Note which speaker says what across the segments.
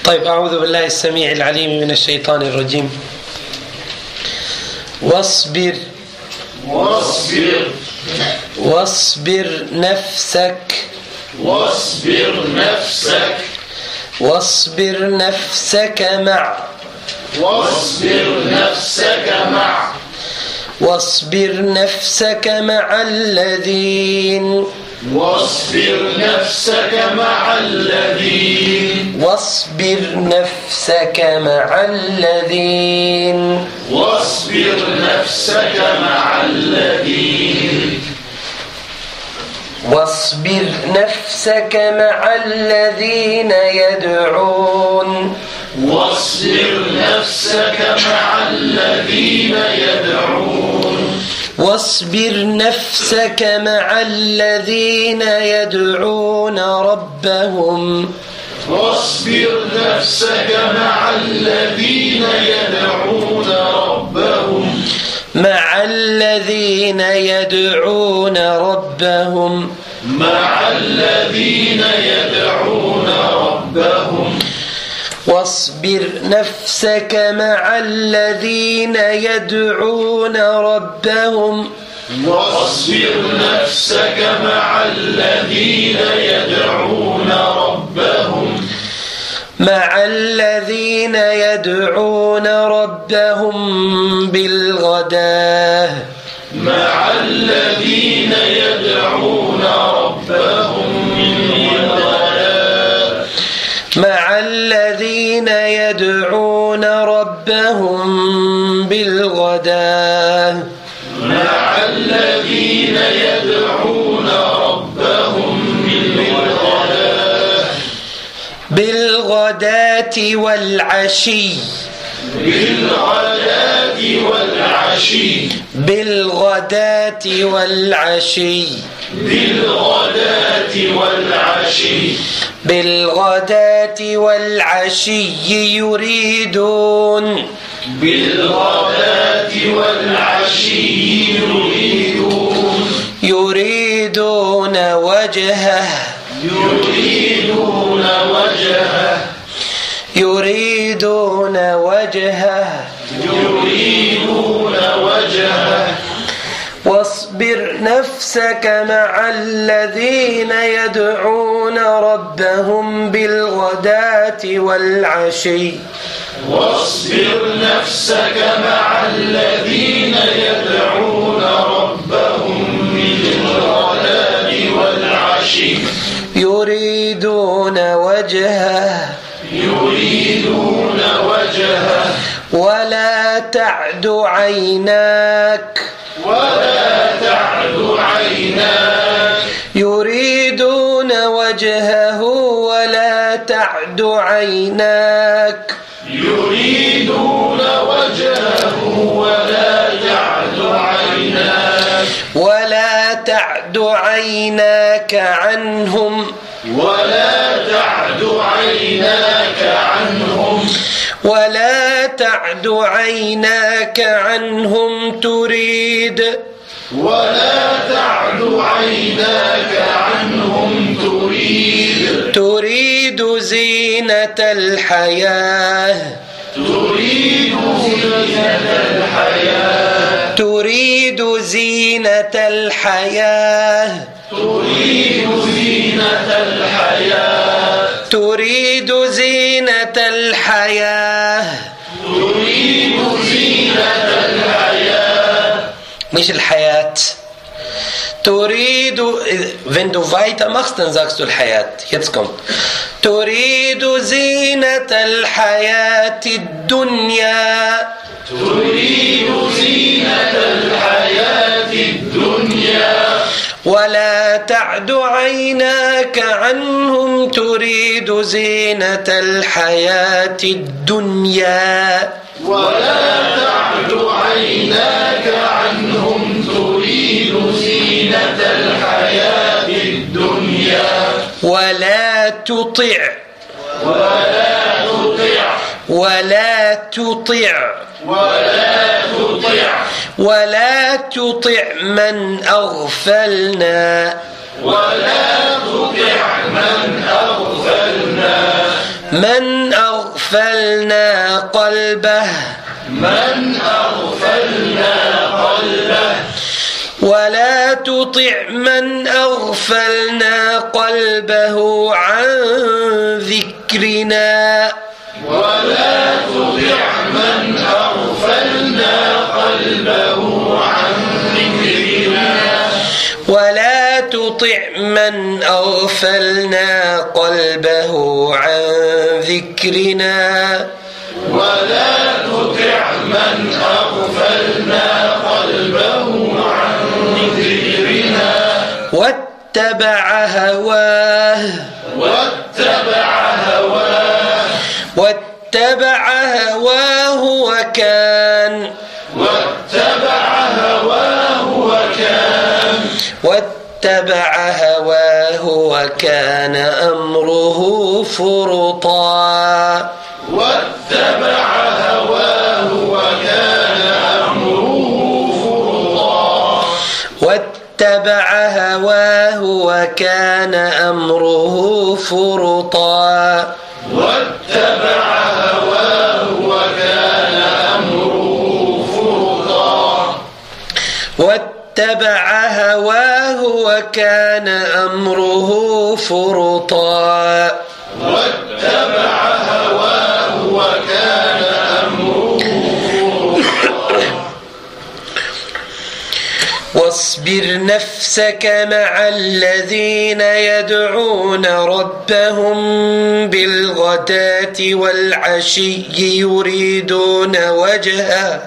Speaker 1: طيب، أعوذ بالله السميع العليم من الشيطان الرجيم. واصبر نفسك مع الذين يدعون ربهم واصبر نفسك مع الذين يدعون ربهم بالغداة والعشي يريدون وجهه واصبر نفسك مع الذين يدعون ربهم بالغداة والعشي يريدون وجهه ولا تعد عيناك يريدون وجهه ولا تعد عيناك ولا تعد عيناك عنهم تريد زينة الحياة مش الحياة. تريد، wenn du weitermachst, dann sagst du الحياة. Jetzt kommt تريد زينة الحياة الدنيا ولا تعد عيناك عنهم تريد زينة الحياة الدنيا ولا تطع من أغفلنا من أغفلنا قلبه ولا تطع من أغفلنا قلبه عن ذكرنا ولا تطع من أغفلنا قلبه عن ذكرنا واتبع هواه وكان أمره فرطا واتبع هواه وكان أمره فرطا واصبر نفسك مع الذين يدعون ربهم بالغداة والعشي يريدون وجهه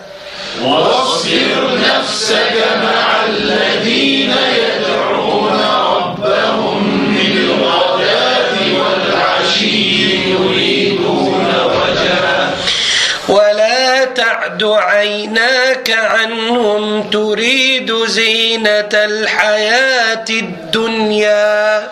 Speaker 1: ولا تعد عيناك عنهم تريد زينة الحياة الدنيا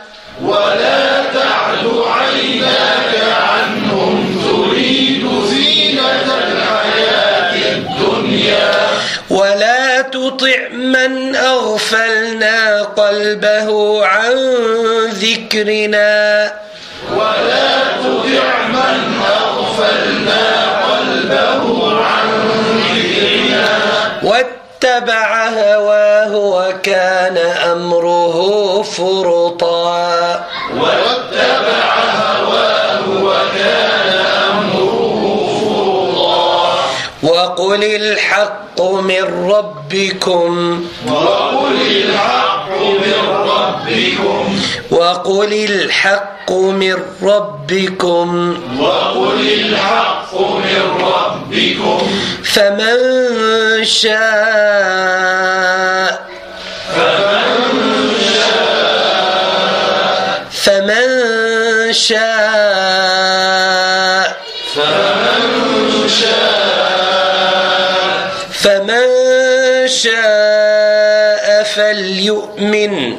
Speaker 1: ولا تطع من أغفلنا قلبه عن ذكرنا واتبع هواه وكان أمره فرطا وقل الحق من ربكم فمن شاء فليؤمن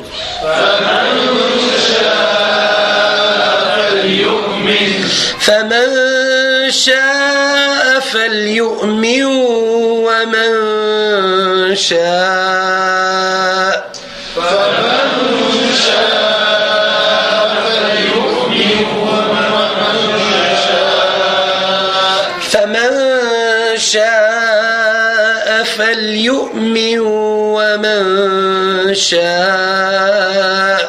Speaker 1: ومن شاء فليؤمن ومن شاء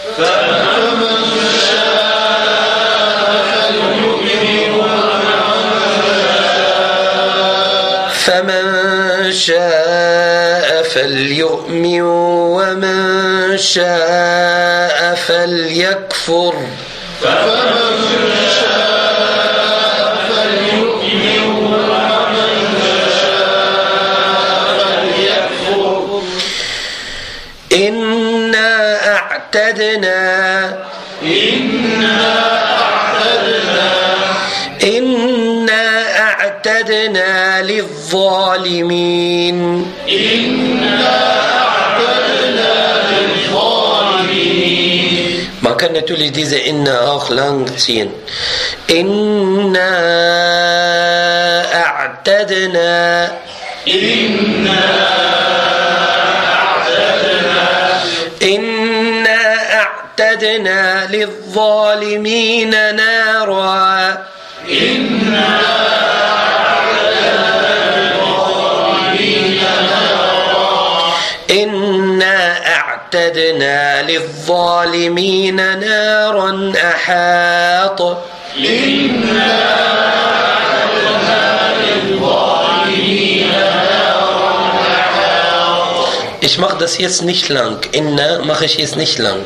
Speaker 1: فمن شاء فليؤمن ومن شاء فليكفر إنا أعتدنا للظالمين Man kan naturligtvis diese inna auch lang ziehen. Inna a'tadna أعتدنا للظالمين نارا إنا أعتدنا للظالمين نارا أحاط Ich mache das jetzt nicht lang. Inna mache ich jetzt nicht lang.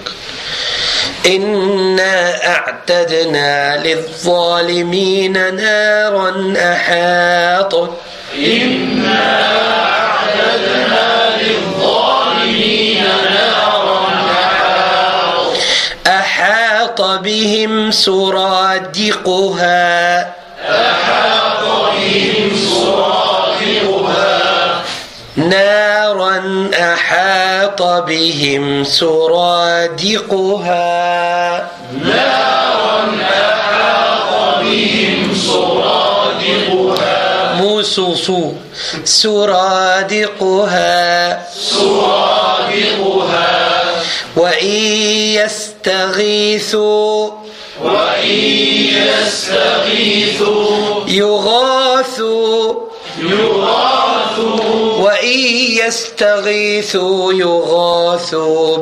Speaker 1: إنا أعتدنا للظالمين نارا أحاط أحاط بهم سرادقها نارا أحاط بهم سرادقها موسوسو سرادقها وإن يستغيثوا يغاثوا وإن يستغيثوا يغاثوا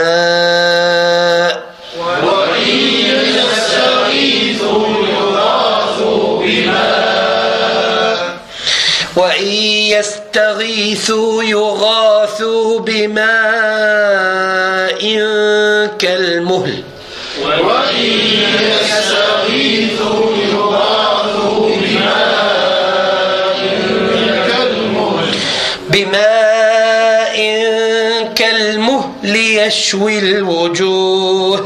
Speaker 1: بماء وإن يستغيثوا يغاثوا بماء كالمهل بماء كالمهل يشوي الوجوه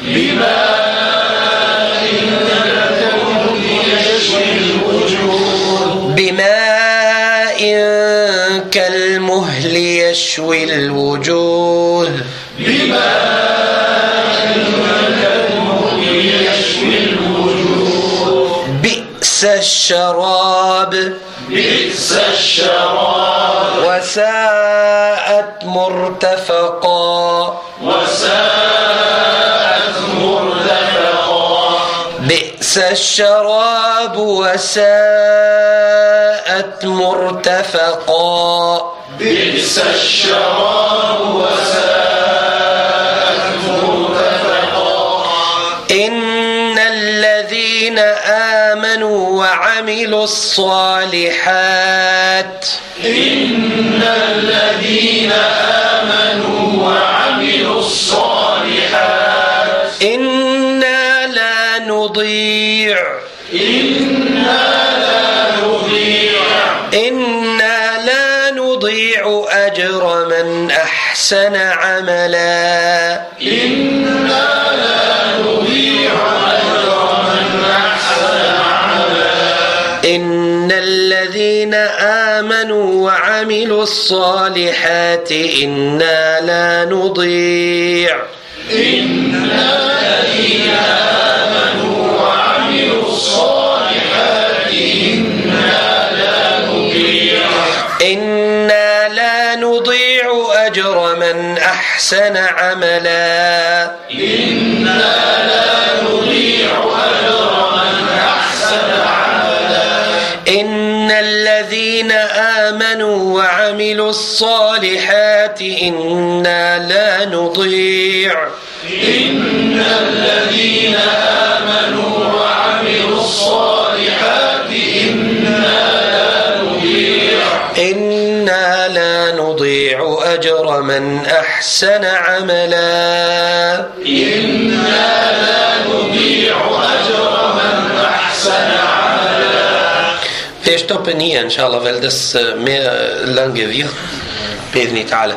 Speaker 1: بماء كالمهل يشوي الوجوه بئس الشراب وساءت مرتفقا بئس الشراب وساءت مرتفقا إن الذين آمنوا وعملوا الصالحات إنا لا نضيع أجر من أحسن عملا إن الذين آمنوا وعملوا الصالحات إنا لا نضيع أجر من أحسن عملا إن الذين آمنوا وعملوا الصالحات إنا لا نضيع أجر من أحسن عملا Wir stoppen hier, inshallah, weil das mehr lange wird. بإذن تعالى.